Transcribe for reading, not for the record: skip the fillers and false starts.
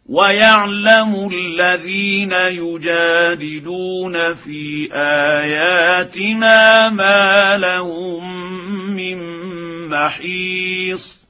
ويعلم الذين يجادلون في آياتنا ما لهم من محيص